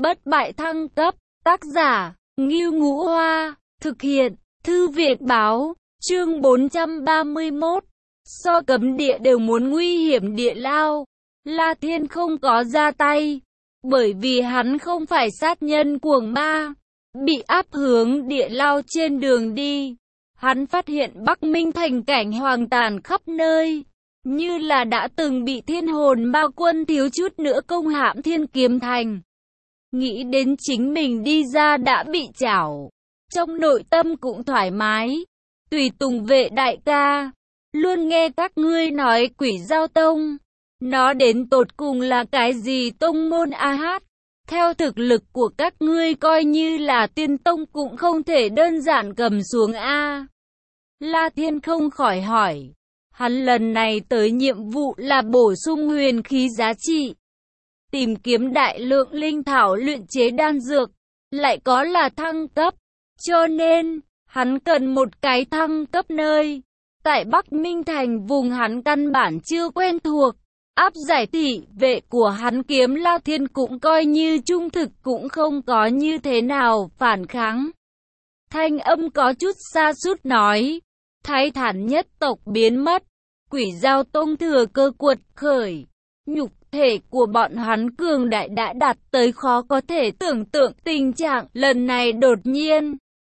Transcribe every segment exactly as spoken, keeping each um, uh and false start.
Bất bại thăng cấp, tác giả, Ngưu Ngũ Hoa, thực hiện, Thư viện báo, chương bốn trăm ba mươi mốt. So cấm địa đều muốn nguy hiểm địa lao, La Thiên không có ra tay, bởi vì hắn không phải sát nhân cuồng ma, bị áp hướng địa lao trên đường đi. Hắn phát hiện Bắc Minh thành cảnh hoang tàn khắp nơi, như là đã từng bị thiên hồn ma quân thiếu chút nữa công hãm Thiên Kiếm Thành. Nghĩ đến chính mình đi ra đã bị chảo, trong nội tâm cũng thoải mái. Tùy tùng vệ đại ca, luôn nghe các ngươi nói Quỷ Dao Tông, nó đến tột cùng là cái gì tông môn a hát? Theo thực lực của các ngươi coi như là tiên tông cũng không thể đơn giản cầm xuống a. La Thiên không khỏi hỏi, hắn lần này tới nhiệm vụ là bổ sung huyền khí giá trị, tìm kiếm đại lượng linh thảo luyện chế đan dược, lại có là thăng cấp, cho nên hắn cần một cái thăng cấp nơi. Tại Bắc Minh thành vùng hắn căn bản chưa quen thuộc, áp giải thị vệ của hắn Kiếm La Thiên cũng coi như trung thực cũng không có như thế nào phản kháng. Thanh âm có chút sa sút nói, Thái Thản nhất tộc biến mất, Quỷ Dao Tông thừa cơ cuột khởi, nhục thể của bọn hắn cường đại đã đạt tới khó có thể tưởng tượng tình trạng lần này đột nhiên.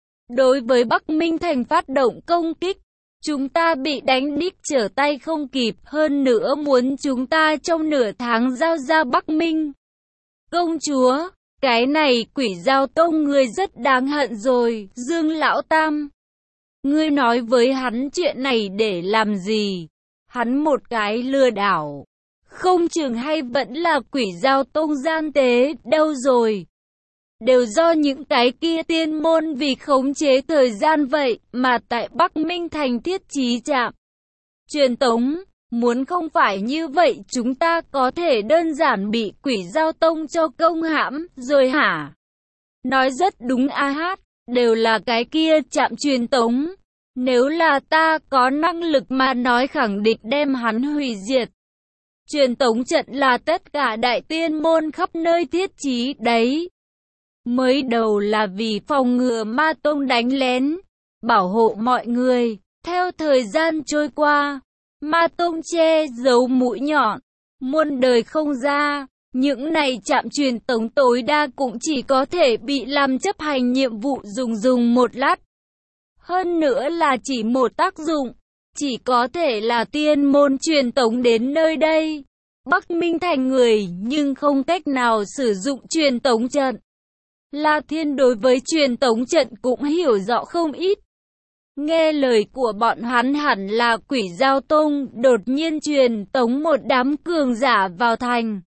Đối với Bắc Minh thành phát động công kích, chúng ta bị đánh đích trở tay không kịp, hơn nữa muốn chúng ta trong nửa tháng giao ra Bắc Minh. Công chúa, cái này Quỷ Dao Tông người rất đáng hận rồi, Dương Lão Tam. Ngươi nói với hắn chuyện này để làm gì? Hắn một cái lừa đảo, không chừng hay vẫn là Quỷ Dao Tông gian tế, đâu rồi? Đều do những cái kia tiên môn vì khống chế thời gian vậy mà tại Bắc Minh thành thiết trí trạm truyền tống. Muốn không phải như vậy chúng ta có thể đơn giản bị Quỷ Dao Tông cho công hãm rồi hả? Nói rất đúng a hát, đều là cái kia trạm truyền tống. Nếu là ta có năng lực mà nói khẳng định đem hắn hủy diệt. Truyền tống trận là tất cả đại tiên môn khắp nơi thiết trí đấy. Mới đầu là vì phòng ngừa ma tông đánh lén, bảo hộ mọi người. Theo thời gian trôi qua, ma tông che giấu mũi nhọn, muôn đời không ra. Những này trạm truyền tống tối đa cũng chỉ có thể bị làm chấp hành nhiệm vụ dùng dùng một lát. Hơn nữa là chỉ một tác dụng, chỉ có thể là tiên môn truyền tống đến nơi đây. Bắc Minh thành người nhưng không cách nào sử dụng truyền tống trận. La Thiên đối với truyền tống trận cũng hiểu rõ không ít. Nghe lời của bọn hắn hẳn là Quỷ Dao Tông đột nhiên truyền tống một đám cường giả vào thành.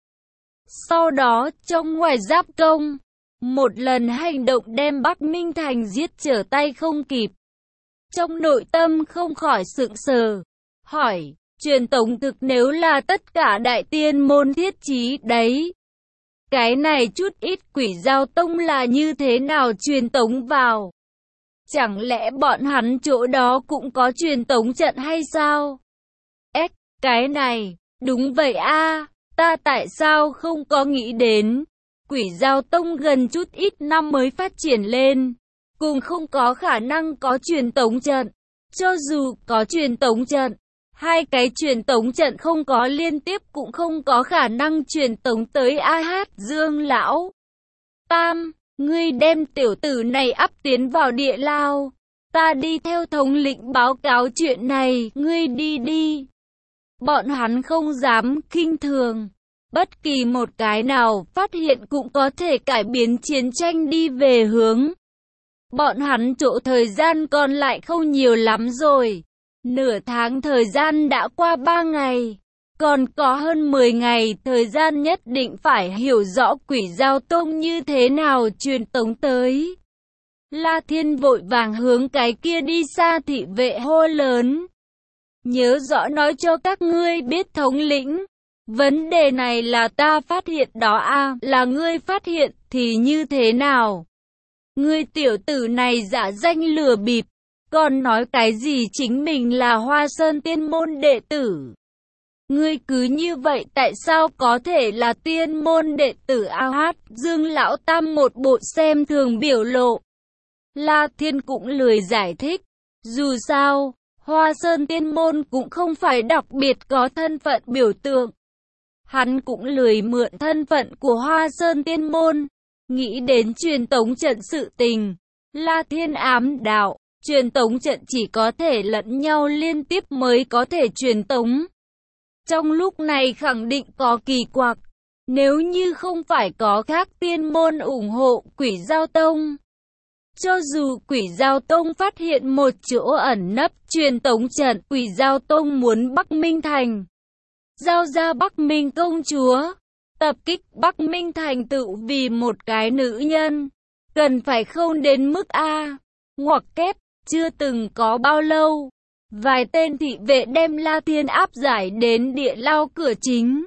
Sau đó trong ngoài giáp công, một lần hành động đem Bắc Minh thành giết trở tay không kịp. Trong nội tâm không khỏi sững sờ, hỏi, truyền tống thực nếu là tất cả đại tiên môn thiết trí đấy. Cái này chút ít Quỷ Dao Tông là như thế nào truyền tống vào? Chẳng lẽ bọn hắn chỗ đó cũng có truyền tống trận hay sao? Ếch, cái này, đúng vậy a, ta tại sao không có nghĩ đến? Quỷ Dao Tông gần chút ít năm mới phát triển lên, cùng không có khả năng có truyền tống trận. Cho dù có truyền tống trận, hai cái truyền tống trận không có liên tiếp cũng không có khả năng truyền tống tới a hát. Dương Lão Tam, ngươi đem tiểu tử này ắp tiến vào địa lao. Ta đi theo thống lĩnh báo cáo chuyện này, ngươi đi đi. Bọn hắn không dám khinh thường. Bất kỳ một cái nào phát hiện cũng có thể cải biến chiến tranh đi về hướng. Bọn hắn chỗ thời gian còn lại không nhiều lắm rồi. Nửa tháng thời gian đã qua ba ngày, còn có hơn mười ngày thời gian nhất định phải hiểu rõ Quỷ Dao Tông như thế nào truyền tống tới. La Thiên vội vàng hướng cái kia đi xa thị vệ hô lớn. Nhớ rõ nói cho các ngươi biết thống lĩnh, vấn đề này là ta phát hiện đó a, là ngươi phát hiện thì như thế nào? Ngươi tiểu tử này giả danh lừa bịp. Còn nói cái gì chính mình là Hoa Sơn tiên môn đệ tử. Ngươi cứ như vậy tại sao có thể là tiên môn đệ tử A Hát? Dương Lão Tam một bộ xem thường biểu lộ. La Thiên cũng lười giải thích. Dù sao, Hoa Sơn tiên môn cũng không phải đặc biệt có thân phận biểu tượng. Hắn cũng lười mượn thân phận của Hoa Sơn tiên môn. Nghĩ đến truyền tống trận sự tình. La Thiên ám đạo, truyền tống trận chỉ có thể lẫn nhau liên tiếp mới có thể truyền tống. Trong lúc này khẳng định có kỳ quặc. Nếu như không phải có khác tiên môn ủng hộ Quỷ Dao Tông. Cho dù Quỷ Dao Tông phát hiện một chỗ ẩn nấp truyền tống trận, Quỷ Dao Tông muốn Bắc Minh Thành. Giao ra Bắc Minh công chúa. Tập kích Bắc Minh Thành tự vì một cái nữ nhân. Cần phải không đến mức A. Ngoặc kép, chưa từng có bao lâu. Vài tên thị vệ đem La Thiên áp giải đến địa lao cửa chính.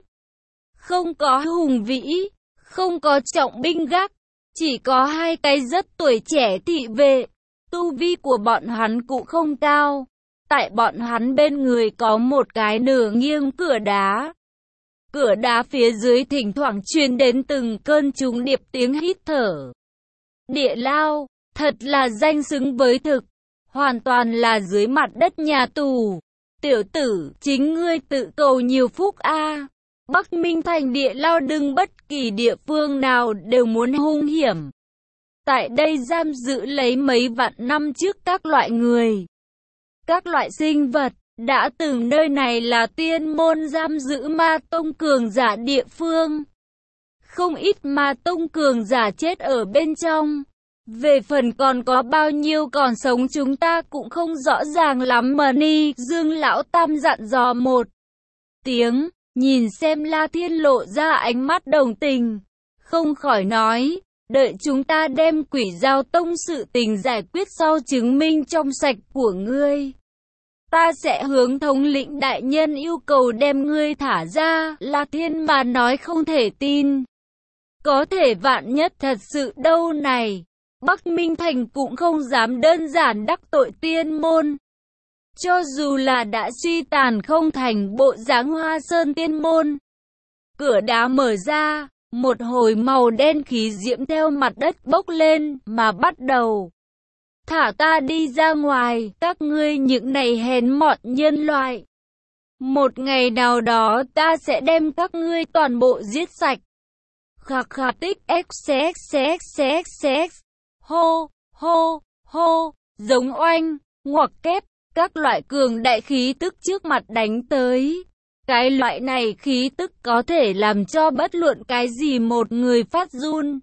Không có hùng vĩ, không có trọng binh gác. Chỉ có hai cái rất tuổi trẻ thị vệ. Tu vi của bọn hắn cũng không cao. Tại bọn hắn bên người có một cái nửa nghiêng cửa đá. Cửa đá phía dưới thỉnh thoảng truyền đến từng cơn trùng điệp tiếng hít thở. Địa lao, thật là danh xứng với thực. Hoàn toàn là dưới mặt đất nhà tù. Tiểu tử, chính ngươi tự cầu nhiều phúc a. Bắc Minh Thành địa lao đừng bất kỳ địa phương nào đều muốn hung hiểm. Tại đây giam giữ lấy mấy vạn năm trước các loại người. Các loại sinh vật, đã từng nơi này là tiên môn giam giữ ma tông cường giả địa phương. Không ít ma tông cường giả chết ở bên trong. Về phần còn có bao nhiêu còn sống chúng ta cũng không rõ ràng lắm mà ni. Dương Lão Tam dặn dò một tiếng, nhìn xem La Thiên lộ ra ánh mắt đồng tình. Không khỏi nói, đợi chúng ta đem Quỷ Dao Tông sự tình giải quyết sau chứng minh trong sạch của ngươi. Ta sẽ hướng thống lĩnh đại nhân yêu cầu đem ngươi thả ra. La Thiên mà nói không thể tin. Có thể vạn nhất thật sự đâu này. Bắc Minh Thành cũng không dám đơn giản đắc tội tiên môn. Cho dù là đã suy tàn không thành bộ dáng Hoa Sơn tiên môn. Cửa đá mở ra, một hồi màu đen khí diễm theo mặt đất bốc lên mà bắt đầu. Thả ta đi ra ngoài, các ngươi những này hèn mọn nhân loại. Một ngày nào đó ta sẽ đem các ngươi toàn bộ giết sạch. Khạc khạc tích xxxxxx. Hô, hô, hô, giống oanh, ngoặc kép, các loại cường đại khí tức trước mặt đánh tới. Cái loại này khí tức có thể làm cho bất luận cái gì một người phát run.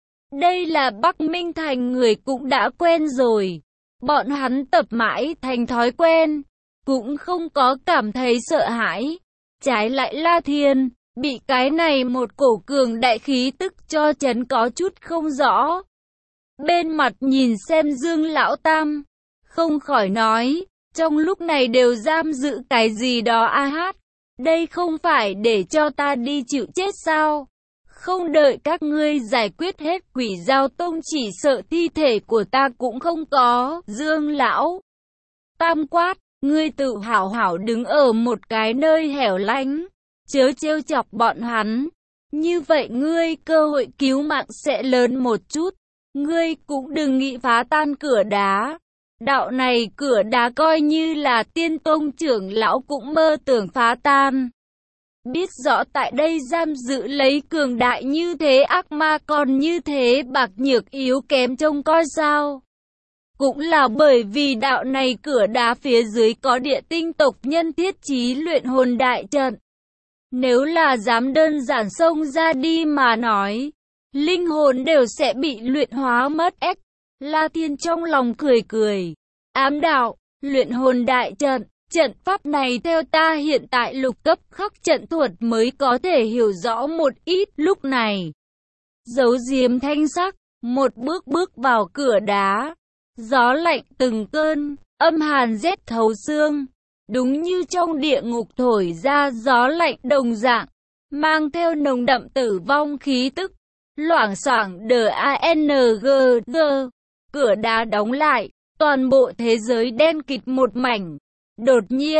Đây là Bắc Minh Thành người cũng đã quen rồi. Bọn hắn tập mãi thành thói quen, cũng không có cảm thấy sợ hãi. Trái lại La Thiên, bị cái này một cổ cường đại khí tức cho chấn có chút không rõ. Bên mặt nhìn xem Dương Lão Tam, không khỏi nói, trong lúc này đều giam giữ cái gì đó a hát. Đây không phải để cho ta đi chịu chết sao? Không đợi các ngươi giải quyết hết Quỷ Dao Tông chỉ sợ thi thể của ta cũng không có. Dương Lão Tam quát, ngươi tự hảo hảo đứng ở một cái nơi hẻo lánh, chớ trêu chọc bọn hắn. Như vậy ngươi cơ hội cứu mạng sẽ lớn một chút. Ngươi cũng đừng nghĩ phá tan cửa đá. Đạo này cửa đá coi như là tiên tông trưởng lão cũng mơ tưởng phá tan. Biết rõ tại đây giam giữ lấy cường đại như thế ác ma còn như thế bạc nhược yếu kém trông coi sao. Cũng là bởi vì đạo này cửa đá phía dưới có địa tinh tộc nhân thiết trí luyện hồn đại trận. Nếu là dám đơn giản xông ra đi mà nói, linh hồn đều sẽ bị luyện hóa mất ếch. La Thiên trong lòng cười cười, ám đạo, luyện hồn đại trận, trận pháp này theo ta hiện tại lục cấp khắc trận thuật mới có thể hiểu rõ một ít. Lúc này, giấu diếm thanh sắc, một bước bước vào cửa đá, gió lạnh từng cơn, âm hàn rét thấu xương, đúng như trong địa ngục thổi ra gió lạnh đồng dạng, mang theo nồng đậm tử vong khí tức. Loảng xoảng đờ a en giê giê, cửa đá đóng lại, toàn bộ thế giới đen kịt một mảnh. Đột nhiên,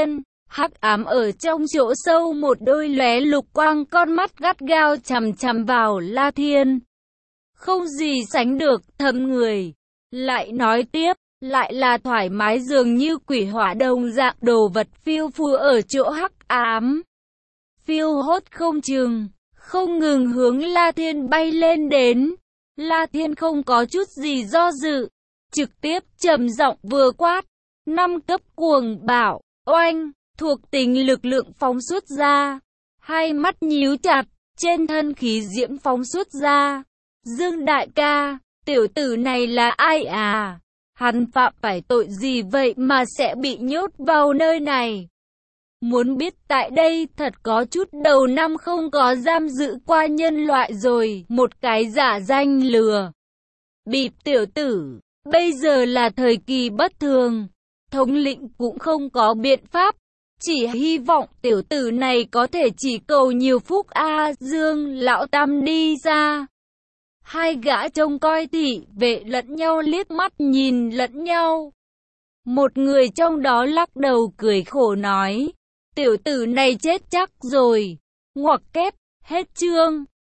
Hắc ám ở trong chỗ sâu một đôi lóe lục quang con mắt gắt gao chằm chằm vào La Thiên. Không gì sánh được thấm người. Lại nói tiếp, lại là thoải mái dường như quỷ hỏa đồng dạng đồ vật phiêu phù ở chỗ hắc ám. Phiêu hốt không chừng, không ngừng hướng La Thiên bay lên đến. La Thiên không có chút gì do dự, trực tiếp trầm giọng vừa quát, năm cấp cuồng bạo, oanh, thuộc tính lực lượng phóng xuất ra, hai mắt nhíu chặt, trên thân khí diễm phóng xuất ra. Dương đại ca, tiểu tử này là ai à? Hắn phạm phải tội gì vậy mà sẽ bị nhốt vào nơi này? Muốn biết tại đây thật có chút đầu năm không có giam giữ qua nhân loại rồi, một cái giả danh lừa bịp tiểu tử. Bây giờ là thời kỳ bất thường, thống lĩnh cũng không có biện pháp, chỉ hy vọng tiểu tử này có thể chỉ cầu nhiều phúc a. Dương lão tam đi ra. Hai gã trông coi thị vệ lẫn nhau liếc mắt nhìn lẫn nhau. Một người trong đó lắc đầu cười khổ nói, tiểu tử này chết chắc rồi. Ngoặc kép, hết chương.